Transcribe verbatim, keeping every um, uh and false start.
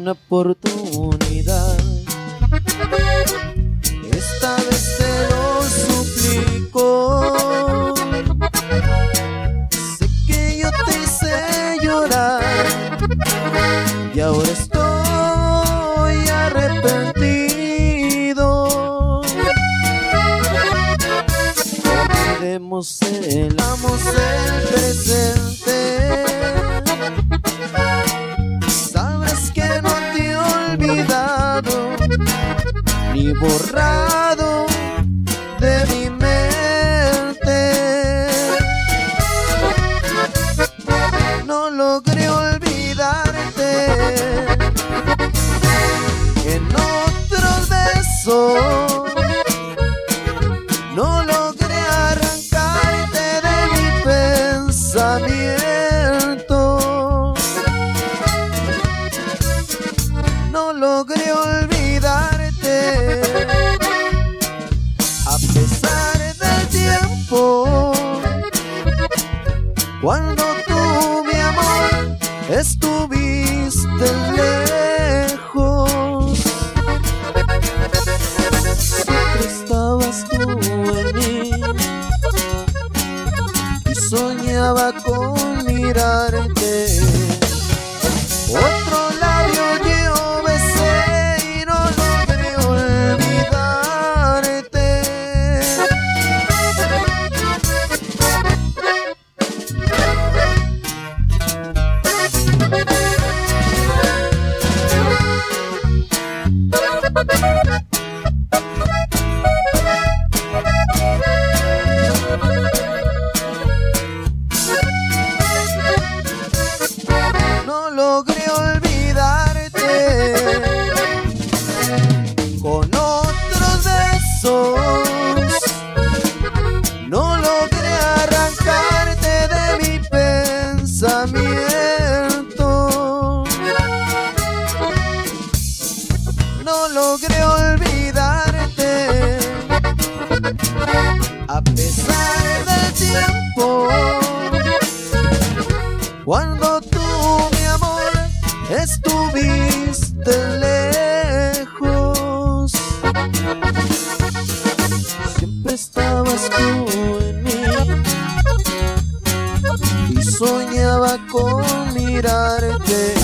una oportunidad. Esta vez te lo suplico. Sé que yo te hice llorar y ahora estoy arrepentido. Olvidemos el, amos el presente. Sabes que no te he olvidado ni borrado de mi mente. No logré olvidarte en otros besos. No logré arrancarte de mi pensamiento. No logré olvidarte a pesar del tiempo. Cuando tú, mi amor, estuviste lejos, siempre estabas tú en mí y soñaba con mirarte. Otro labio yo besé y no logré olvidarte. No logré olvidarte con otros besos. No logré arrancarte de mi pensamiento. No logré olvidarte a pesar del tiempo. Cuando tú, mi amor, estuviste lejos, siempre estabas tú en mí y soñaba con mirarte.